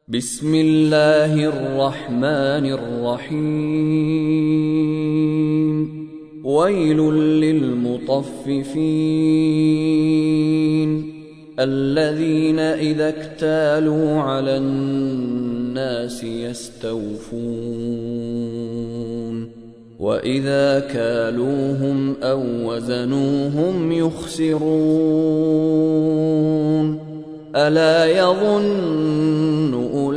بسم الله الرحمن الرحيم ويل للمطففين الذين إذا اكتالوا على الناس يستوفون وإذا كالوهم أو وزنوهم يخسرون ألا يظن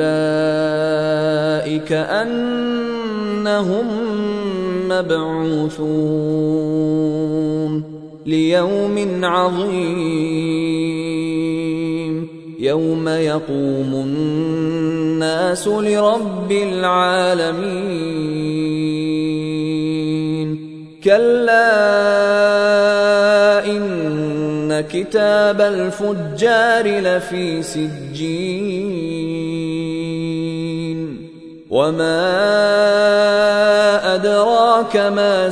أولئك أنهم مبعوثون ليوم عظيم يوم يقوم الناس لرب العالمين كلا إن كتاب الفجار لفي سجين وما أدراك ما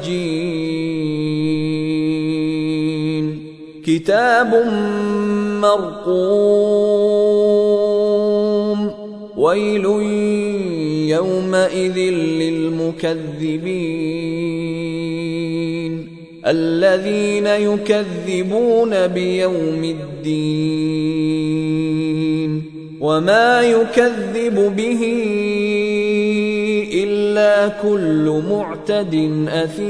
سجين كتاب مرقوم ويل يومئذ للمكذبين الذين يكذبون بيوم الدين وما يكذب به إلا كل معتد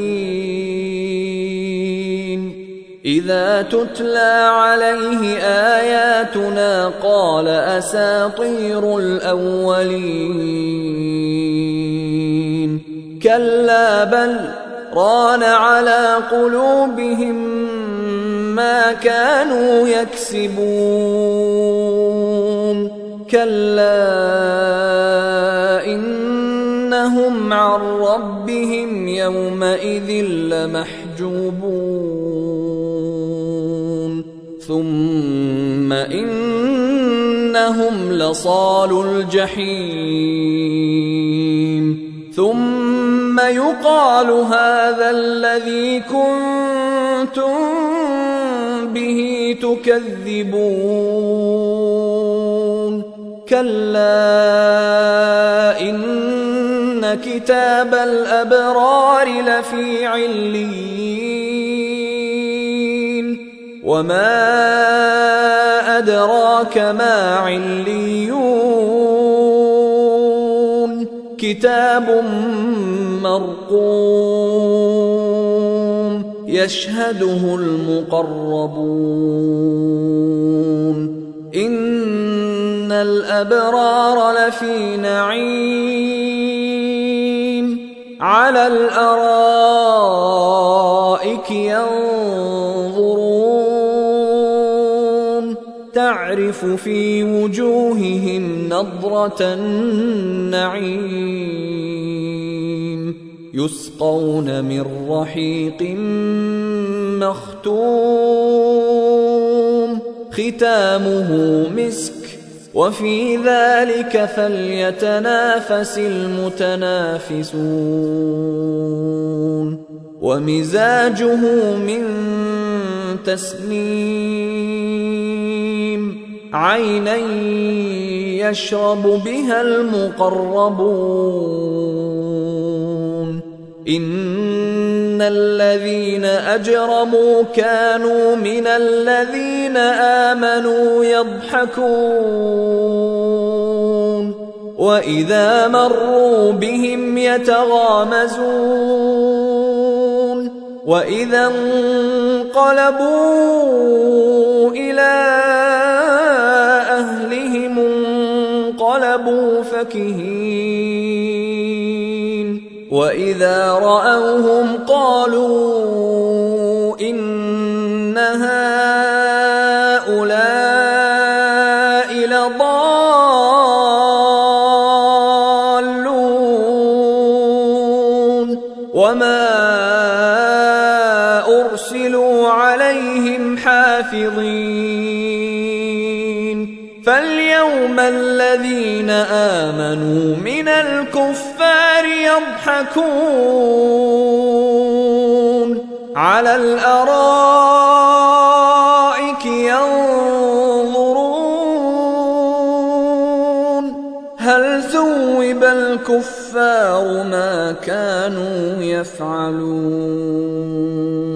أثيم إذا تتلى عليه آياتنا قال أساطير الأولين كلا بل ران على قلوبهم ما كانوا يكسبون كلا إنهم عن ربهم يومئذ لمحجوبون ثم إنهم لصالو الجحيم ثم يقال هذا الذي كنتم به تكذبون كلا إن كتاب الأبرار لفي عليين وما أدراك ما عليون كتاب مرقوم يشهده المقربون إن الأبرار لفي نعيم على الأرائك ينظرون تعرف في وجوههم نضرة النعيم يسقون من رحيق مختوم ختامه مسك وفي ذلك فليتنافس المتنافسون ومزاجه من تسنيم عينا يشرب بها المقربون إن الذين أجرموا كانوا من الذين آمنوا يضحكون وإذا مروا بهم يتغامزون وإذا انقلبوا إلى أهلهم انقلبوا فكهين وإذا رأوهم قالوا إن هؤلاء لضالون وما أرسلوا عليهم حافظين فاليوم الذين آمنوا من الكفار يضحكون على الأرائك ينظرون هل ثوب الكفار ما كانوا يفعلون.